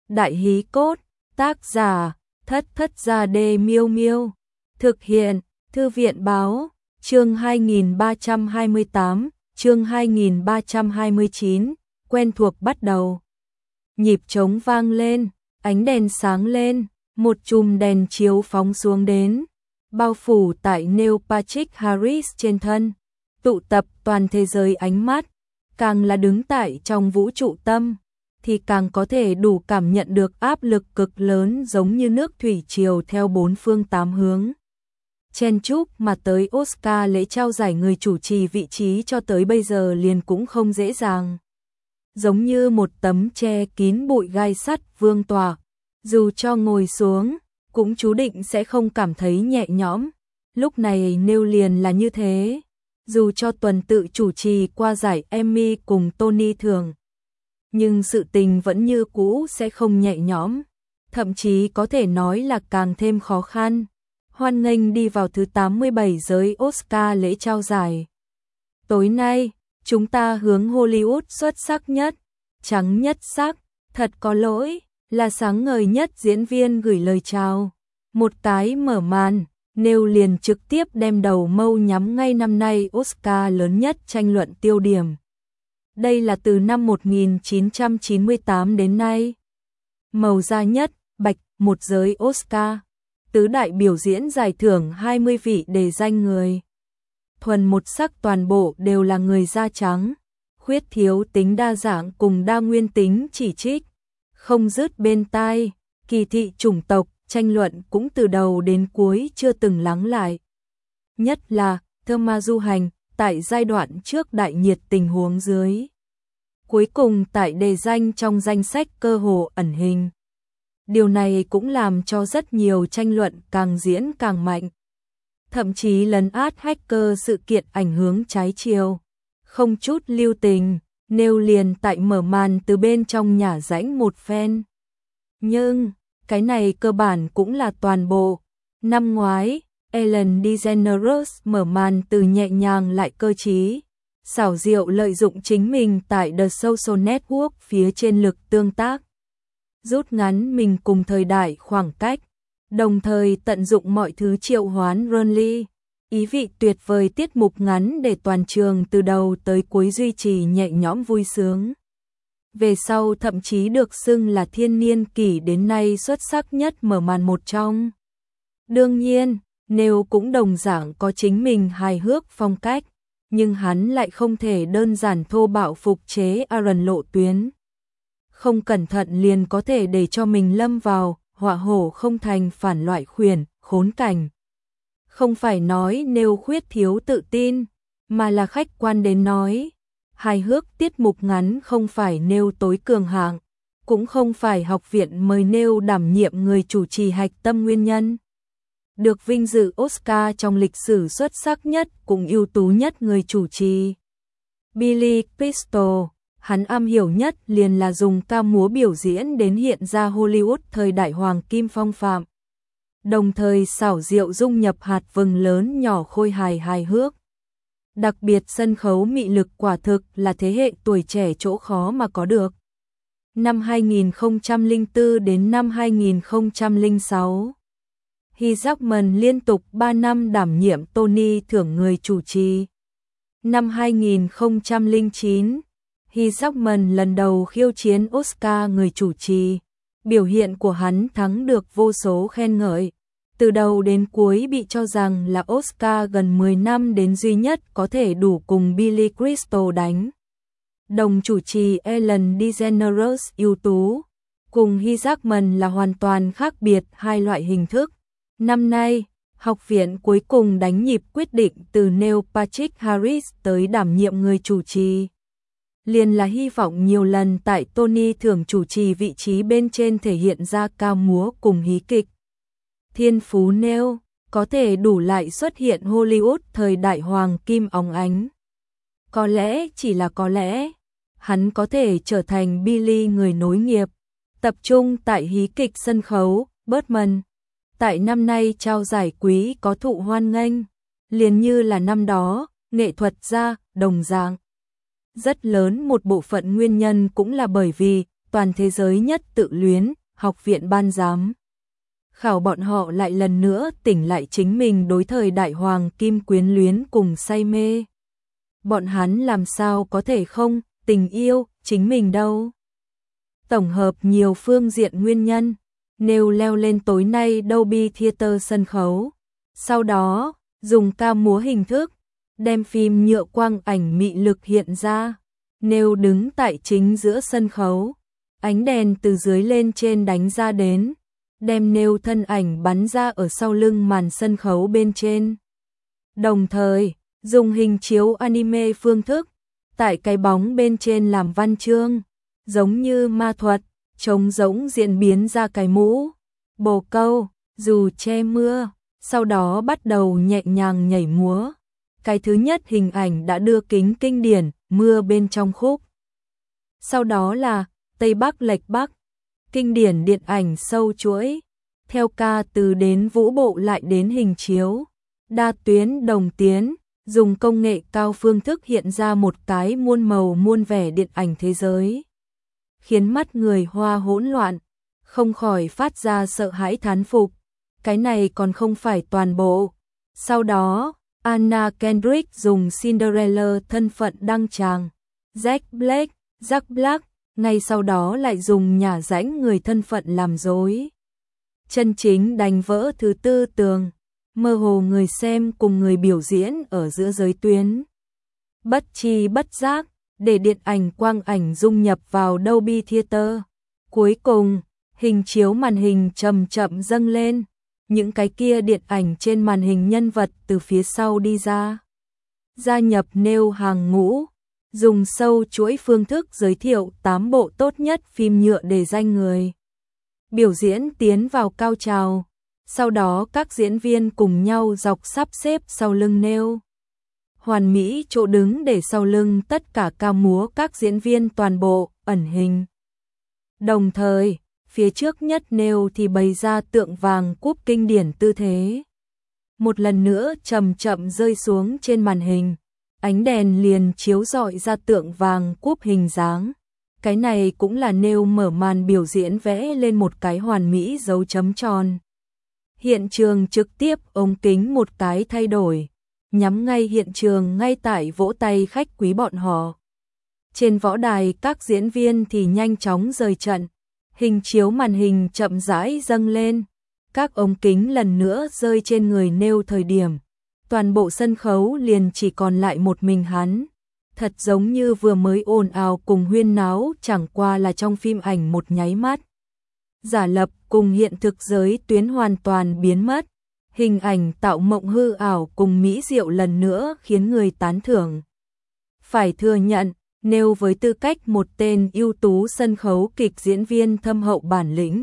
Đại hí cốt, tác giả, Thất Thất Gia Đê Miêu Miêu. Thực hiện, Thư viện báo, chương 2328, chương 2329, quen thuộc bắt đầu. Nhịp trống vang lên, ánh đèn sáng lên, một chùm đèn chiếu phóng xuống đến, bao phủ tại Neil Patrick Harris trên thân, tụ tập toàn thế giới ánh mắt, càng là đứng tại trong vũ trụ tâm, thì càng có thể đủ cảm nhận được áp lực cực lớn giống như nước thủy triều theo bốn phương tám hướng. Chen chúc mà tới Oscar lễ trao giải người chủ trì vị trí cho tới bây giờ liền cũng không dễ dàng. Giống như một tấm che kín bụi gai sắt vương tỏa, dù cho ngồi xuống, cũng chú định sẽ không cảm thấy nhẹ nhõm. Lúc này Neil liền là như thế, dù cho tuần tự chủ trì qua giải Emmy cùng Tony thưởng, nhưng sự tình vẫn như cũ sẽ không nhẹ nhõm, thậm chí có thể nói là càng thêm khó khăn. Hoan nghênh đi vào thứ 87 giới Oscar lễ trao giải. Tối nay, chúng ta hướng Hollywood xuất sắc nhất, trắng nhất sắc, thật có lỗi, là sáng ngời nhất diễn viên gửi lời chào. Một cái mở màn, Neil liền trực tiếp đem đầu mâu nhắm ngay năm nay Oscar lớn nhất tranh luận tiêu điểm. Đây là từ năm 1998 đến nay. Màu da nhất, bạch, một giới Oscar. Tứ đại biểu diễn giải thưởng 20 vị đề danh người. Thuần một sắc toàn bộ đều là người da trắng, khuyết thiếu tính đa dạng cùng đa nguyên tính chỉ trích, không dứt bên tai, kỳ thị chủng tộc, tranh luận cũng từ đầu đến cuối chưa từng lắng lại. Nhất là, Thelma du hành, tại giai đoạn trước đại nhiệt tình huống dưới. Cuối cùng tại đề danh trong danh sách cơ hồ ẩn hình. Điều này cũng làm cho rất nhiều tranh luận càng diễn càng mạnh. Thậm chí lấn át hacker sự kiện ảnh hưởng trái chiều. Không chút lưu tình, Neil liền tại mở màn từ bên trong nhả rãnh một phen. Nhưng, cái này cơ bản cũng là toàn bộ. Năm ngoái, Ellen DeGeneres mở màn từ nhẹ nhàng lại cơ trí, xảo diệu lợi dụng chính mình tại The Social Network phía trên lực tương tác, rút ngắn mình cùng thời đại khoảng cách, đồng thời tận dụng mọi thứ triệu hoán Runly, ý vị tuyệt vời tiết mục ngắn để toàn trường từ đầu tới cuối duy trì nhẹ nhõm vui sướng. Về sau thậm chí được xưng là thiên niên kỷ đến nay xuất sắc nhất mở màn một trong. Đương nhiên, Neil cũng đồng dạng có chính mình hài hước phong cách, nhưng hắn lại không thể đơn giản thô bạo phục chế Aaron lộ tuyến. Không cẩn thận liền có thể để cho mình lâm vào họa hổ không thành phản loại khuyển, khốn cảnh. Không phải nói Neil khuyết thiếu tự tin, mà là khách quan đến nói. Hài hước tiết mục ngắn không phải Neil tối cường hạng, cũng không phải học viện mời Neil đảm nhiệm người chủ trì hạch tâm nguyên nhân. Được vinh dự Oscar trong lịch sử xuất sắc nhất cùng ưu tú nhất người chủ trì. Billy Crystal, hắn am hiểu nhất liền là dùng ca múa biểu diễn đến hiện ra Hollywood thời đại hoàng kim phong phạm. Đồng thời xảo diệu dung nhập hạt vừng lớn nhỏ khôi hài hước. Đặc biệt sân khấu mị lực quả thực là thế hệ tuổi trẻ chỗ khó mà có được. Năm 2004 đến năm 2006, Hugh Jackman liên tục 3 năm đảm nhiệm Tony thưởng người chủ trì. Năm 2009, Hugh Jackman lần đầu khiêu chiến Oscar người chủ trì. Biểu hiện của hắn thắng được vô số khen ngợi. Từ đầu đến cuối bị cho rằng là Oscar gần 10 năm đến duy nhất có thể đủ cùng Billy Crystal đánh. Đồng chủ trì Ellen DeGeneres ưu tú, cùng Hugh Jackman là hoàn toàn khác biệt hai loại hình thức. Năm nay, học viện cuối cùng đánh nhịp quyết định từ Neil Patrick Harris tới đảm nhiệm người chủ trì. Liền là hy vọng nhiều lần tại Tony thưởng chủ trì vị trí bên trên thể hiện ra ca múa cùng hí kịch. Thiên phú Neil có thể đủ lại xuất hiện Hollywood thời đại hoàng kim óng ánh. Có lẽ chỉ là có lẽ, hắn có thể trở thành Billy người nối nghiệp, tập trung tại hí kịch sân khấu, Birdman. Tại năm nay trao giải quý có thụ hoan nghênh, liền như là năm đó, nghệ thuật gia, đồng dạng. Rất lớn một bộ phận nguyên nhân cũng là bởi vì toàn thế giới nhất tự luyến, học viện ban giám khảo bọn họ lại lần nữa tỉnh lại chính mình đối thời đại hoàng kim quyến luyến cùng say mê. Bọn hắn làm sao có thể không tình yêu chính mình đâu. Tổng hợp nhiều phương diện nguyên nhân, Neil leo lên tối nay Dolby Theatre sân khấu. Sau đó, dùng ca múa hình thức, đem phim nhựa quang ảnh mị lực hiện ra. Neil đứng tại chính giữa sân khấu, ánh đèn từ dưới lên trên đánh ra đến, đem Neil thân ảnh bắn ra ở sau lưng màn sân khấu bên trên. Đồng thời, dùng hình chiếu anime phương thức, tại cái bóng bên trên làm văn chương, giống như ma thuật, trống rỗng diễn biến ra cái mũ, bồ câu, dù che mưa, sau đó bắt đầu nhẹ nhàng nhảy múa. Cái thứ nhất hình ảnh đã đưa kính kinh điển, mưa bên trong khúc. Sau đó là Tây Bắc lệch Bắc, kinh điển điện ảnh sâu chuỗi, theo ca từ đến vũ bộ lại đến hình chiếu, đa tuyến đồng tiến, dùng công nghệ cao phương thức hiện ra một cái muôn màu muôn vẻ điện ảnh thế giới, khiến mắt người Hoa hỗn loạn, không khỏi phát ra sợ hãi thán phục. Cái này còn không phải toàn bộ. Sau đó, Anna Kendrick dùng Cinderella thân phận đăng tràng, Jack Black, ngay sau đó lại dùng nhả rãnh người thân phận làm dối. Chân chính đánh vỡ thứ tư tường, mơ hồ người xem cùng người biểu diễn ở giữa giới tuyến. Bất chi bất giác, để điện ảnh quang ảnh dung nhập vào Dolby Theatre. Cuối cùng, hình chiếu màn hình chậm chậm dâng lên, những cái kia điện ảnh trên màn hình nhân vật từ phía sau đi ra. Gia nhập Neil hàng ngũ, dùng sâu chuỗi phương thức giới thiệu 8 bộ tốt nhất phim nhựa để danh người. Biểu diễn tiến vào cao trào, sau đó các diễn viên cùng nhau dọc sắp xếp sau lưng Neil. Hoàn mỹ chỗ đứng để sau lưng tất cả ca múa các diễn viên toàn bộ, ẩn hình. Đồng thời, phía trước nhất Neil thì bày ra tượng vàng cúp kinh điển tư thế. Một lần nữa chậm chậm rơi xuống trên màn hình, ánh đèn liền chiếu rọi ra tượng vàng cúp hình dáng. Cái này cũng là Neil mở màn biểu diễn vẽ lên một cái hoàn mỹ dấu chấm tròn. Hiện trường trực tiếp ống kính một cái thay đổi, nhắm ngay hiện trường ngay tại vỗ tay khách quý bọn họ. Trên võ đài các diễn viên thì nhanh chóng rời trận, hình chiếu màn hình chậm rãi dâng lên, các ống kính lần nữa rơi trên người Neil thời điểm. Toàn bộ sân khấu liền chỉ còn lại một mình hắn. Thật giống như vừa mới ồn ào cùng huyên náo chẳng qua là trong phim ảnh một nháy mắt. Giả lập cùng hiện thực giới tuyến hoàn toàn biến mất. Hình ảnh tạo mộng hư ảo cùng mỹ diệu lần nữa khiến người tán thưởng. Phải thừa nhận, Neil với tư cách một tên ưu tú sân khấu kịch diễn viên thâm hậu bản lĩnh.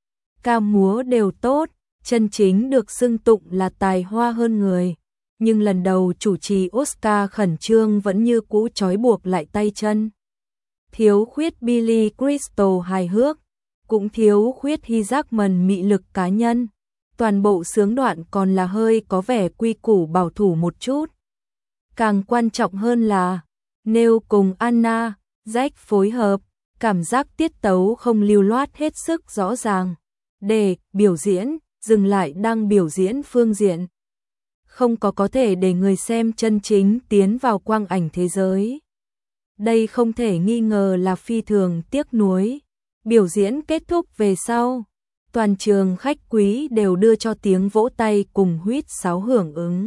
Ca múa đều tốt, chân chính được xưng tụng là tài hoa hơn người. Nhưng lần đầu chủ trì Oscar khẩn trương vẫn như cũ trói buộc lại tay chân. Thiếu khuyết Billy Crystal hài hước, cũng thiếu khuyết Hugh Jackman mị lực cá nhân. Toàn bộ sướng đoạn còn là hơi có vẻ quy củ bảo thủ một chút. Càng quan trọng hơn là, Neil cùng Anna, Jack phối hợp, cảm giác tiết tấu không lưu loát hết sức rõ ràng. Để biểu diễn, dừng lại đang biểu diễn phương diện. Không có thể để người xem chân chính tiến vào quang ảnh thế giới. Đây không thể nghi ngờ là phi thường tiếc nuối. Biểu diễn kết thúc về sau, toàn trường khách quý đều đưa cho tiếng vỗ tay cùng huýt sáo hưởng ứng.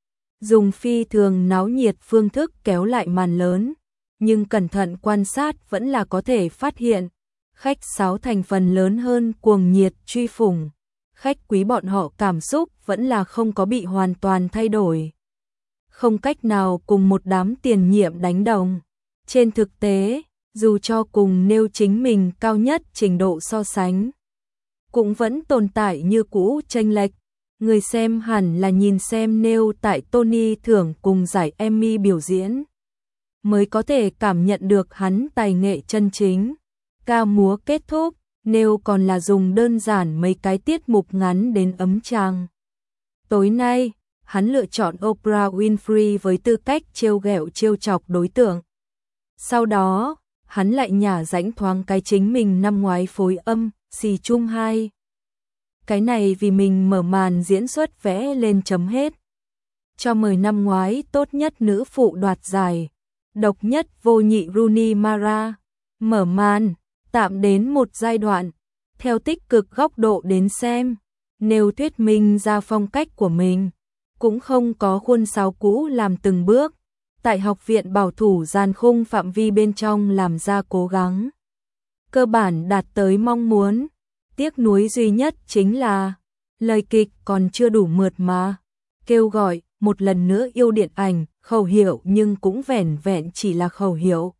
Dùng phi thường náo nhiệt phương thức kéo lại màn lớn, nhưng cẩn thận quan sát vẫn là có thể phát hiện, khách sáo thành phần lớn hơn cuồng nhiệt truy phủng. Khách quý bọn họ cảm xúc vẫn là không có bị hoàn toàn thay đổi. Không cách nào cùng một đám tiền nhiệm đánh đồng. Trên thực tế, dù cho cùng nêu chính mình cao nhất trình độ so sánh, cũng vẫn tồn tại như cũ chênh lệch. Người xem hẳn là nhìn xem Neil tại Tony thưởng cùng giải Emmy biểu diễn, mới có thể cảm nhận được hắn tài nghệ chân chính. Ca múa kết thúc, Neil còn là dùng đơn giản mấy cái tiết mục ngắn đến ấm tràng. Tối nay, hắn lựa chọn Oprah Winfrey với tư cách trêu ghẹo trêu chọc đối tượng. Sau đó, hắn lại nhả rãnh thoáng cái chính mình năm ngoái phối âm, xì chung 2. Cái này vì mình mở màn diễn xuất vẽ lên chấm hết. Cho mời năm ngoái tốt nhất nữ phụ đoạt giải, độc nhất vô nhị Rooney Mara. Mở màn, tạm đến một giai đoạn, theo tích cực góc độ đến xem, nếu thuyết minh ra phong cách của mình, cũng không có khuôn sáo cũ làm từng bước, tại học viện bảo thủ dàn khung phạm vi bên trong làm ra cố gắng. Cơ bản đạt tới mong muốn, tiếc nuối duy nhất chính là, lời kịch còn chưa đủ mượt mà, kêu gọi, một lần nữa yêu điện ảnh, khẩu hiệu nhưng cũng vẻn vẹn chỉ là khẩu hiệu.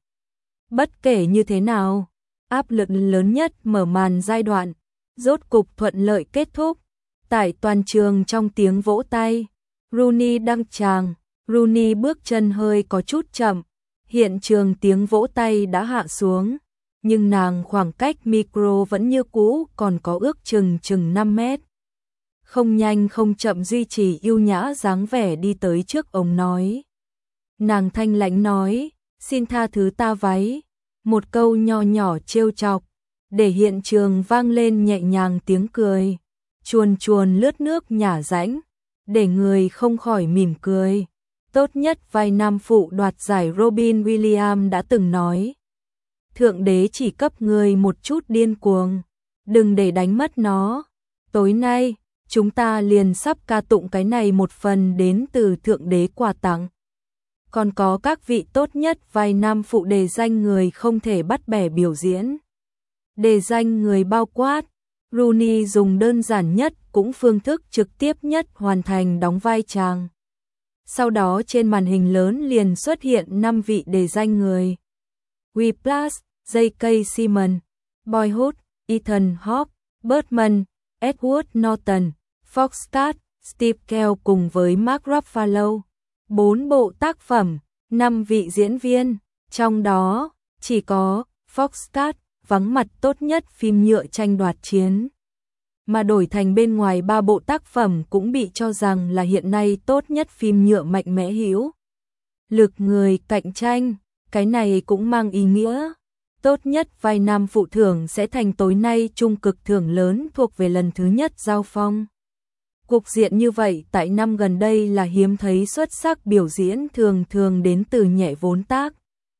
Bất kể như thế nào, áp lực lớn nhất mở màn giai đoạn, rốt cục thuận lợi kết thúc, tại toàn trường trong tiếng vỗ tay. Rooney đăng tràng, Rooney bước chân hơi có chút chậm, hiện trường tiếng vỗ tay đã hạ xuống, nhưng nàng khoảng cách micro vẫn như cũ còn có ước chừng 5 mét. Không nhanh không chậm duy trì yêu nhã dáng vẻ đi tới trước ống nói. Nàng thanh lãnh nói, xin tha thứ ta váy, một câu nho nhỏ trêu chọc, để hiện trường vang lên nhẹ nhàng tiếng cười, chuồn chuồn lướt nước nhả rãnh, để người không khỏi mỉm cười. Tốt nhất vai nam phụ đoạt giải Robin Williams đã từng nói, Thượng đế chỉ cấp người một chút điên cuồng, đừng để đánh mất nó. Tối nay, chúng ta liền sắp ca tụng cái này một phần đến từ Thượng đế quà tặng. Còn có các vị tốt nhất vai nam phụ đề danh người không thể bắt bẻ biểu diễn. Đề danh người bao quát, Rooney dùng đơn giản nhất cũng phương thức trực tiếp nhất hoàn thành đóng vai chàng. Sau đó trên màn hình lớn liền xuất hiện 5 vị đề danh người. Whiplash, J.K. Simmons, Boyhood, Ethan Hawke, Birdman, Edward Norton, Foxcatcher, Steve Carell cùng với Mark Ruffalo. 4 bộ tác phẩm, 5 vị diễn viên, trong đó chỉ có Foxcatcher vắng mặt tốt nhất phim nhựa tranh đoạt chiến. Mà đổi thành bên ngoài 3 bộ tác phẩm cũng bị cho rằng là hiện nay tốt nhất phim nhựa mạnh mẽ hữu lực người cạnh tranh, cái này cũng mang ý nghĩa. Tốt nhất vai nam phụ thưởng sẽ thành tối nay trung cực thưởng lớn thuộc về lần thứ nhất giao phong. Cục diện như vậy tại năm gần đây là hiếm thấy, xuất sắc biểu diễn thường thường đến từ nhẹ vốn tác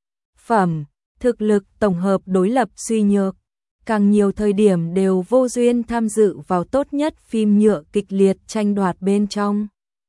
phẩm, thực lực tổng hợp đối lập suy nhược, càng nhiều thời điểm đều vô duyên tham dự vào tốt nhất phim nhựa kịch liệt tranh đoạt bên trong.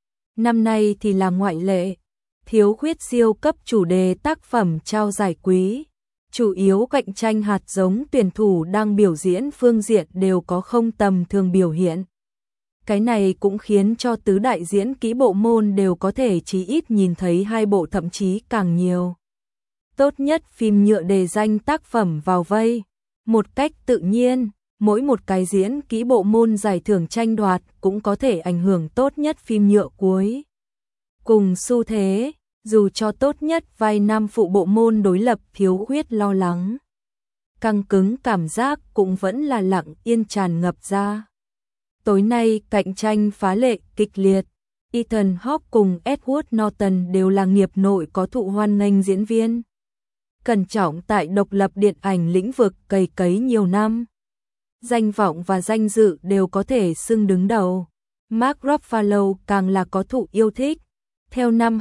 Năm nay thì là ngoại lệ, thiếu khuyết siêu cấp chủ đề tác phẩm trao giải quý, chủ yếu cạnh tranh hạt giống tuyển thủ đang biểu diễn phương diện đều có không tầm thường biểu hiện. Cái này cũng khiến cho tứ đại diễn kỹ bộ môn đều có thể chí ít nhìn thấy 2 bộ thậm chí càng nhiều. Tốt nhất phim nhựa đề danh tác phẩm vào vây, một cách tự nhiên, mỗi một cái diễn kỹ bộ môn giải thưởng tranh đoạt cũng có thể ảnh hưởng tốt nhất phim nhựa cuối. Cùng xu thế, dù cho tốt nhất vai nam phụ bộ môn đối lập thiếu khuyết lo lắng, căng cứng cảm giác cũng vẫn là lặng yên tràn ngập ra. Tối nay cạnh tranh phá lệ kịch liệt, Ethan Hawke cùng Edward Norton đều là nghiệp nội có thụ hoan nghênh diễn viên. Cẩn trọng tại độc lập điện ảnh lĩnh vực cày cấy nhiều năm. Danh vọng và danh dự đều có thể xưng đứng đầu. Mark Ruffalo càng là có thụ yêu thích. Theo năm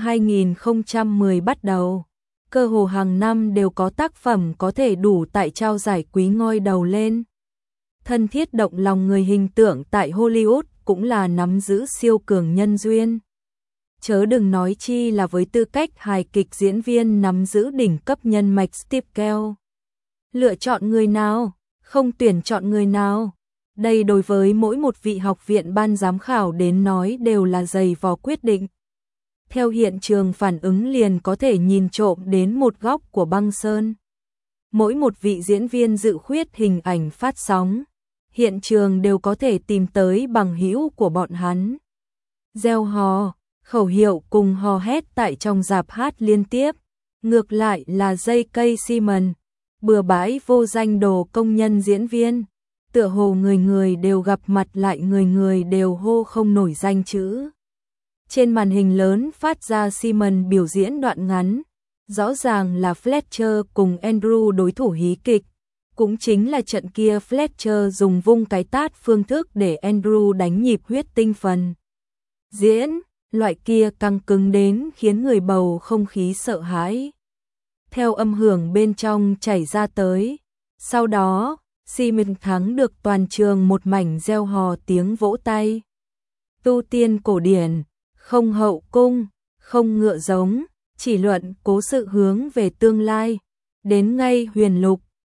2010 bắt đầu, cơ hồ hàng năm đều có tác phẩm có thể đủ tại trao giải quý ngoi đầu lên. Thân thiết động lòng người hình tượng tại Hollywood cũng là nắm giữ siêu cường nhân duyên. Chớ đừng nói chi là với tư cách hài kịch diễn viên nắm giữ đỉnh cấp nhân mạch Steve Carell. Lựa chọn người nào, không tuyển chọn người nào. Đây đối với mỗi một vị học viện ban giám khảo đến nói đều là dày vò quyết định. Theo hiện trường phản ứng liền có thể nhìn trộm đến một góc của băng sơn. Mỗi một vị diễn viên dự khuyết hình ảnh phát sóng, hiện trường đều có thể tìm tới bằng hữu của bọn hắn. Reo hò, khẩu hiệu cùng hò hét tại trong rạp hát liên tiếp. Ngược lại là J.K. Simmons, bừa bãi vô danh đồ công nhân diễn viên, tựa hồ người người đều gặp mặt lại người người đều hô không nổi danh chữ. Trên màn hình lớn phát ra Simmons biểu diễn đoạn ngắn, rõ ràng là Fletcher cùng Andrew đối thủ hí kịch, Cũng chính là trận kia Fletcher dùng vung cái tát phương thức để Andrew đánh nhịp huyết tinh phần diễn, loại kia căng cứng đến khiến người bầu không khí sợ hãi. Theo âm hưởng bên trong chảy ra tới, sau đó, Simon thắng được toàn trường một mảnh reo hò tiếng vỗ tay. Tu tiên cổ điển, không hậu cung, không ngựa giống, chỉ luận cố sự hướng về tương lai, đến ngay huyền lục,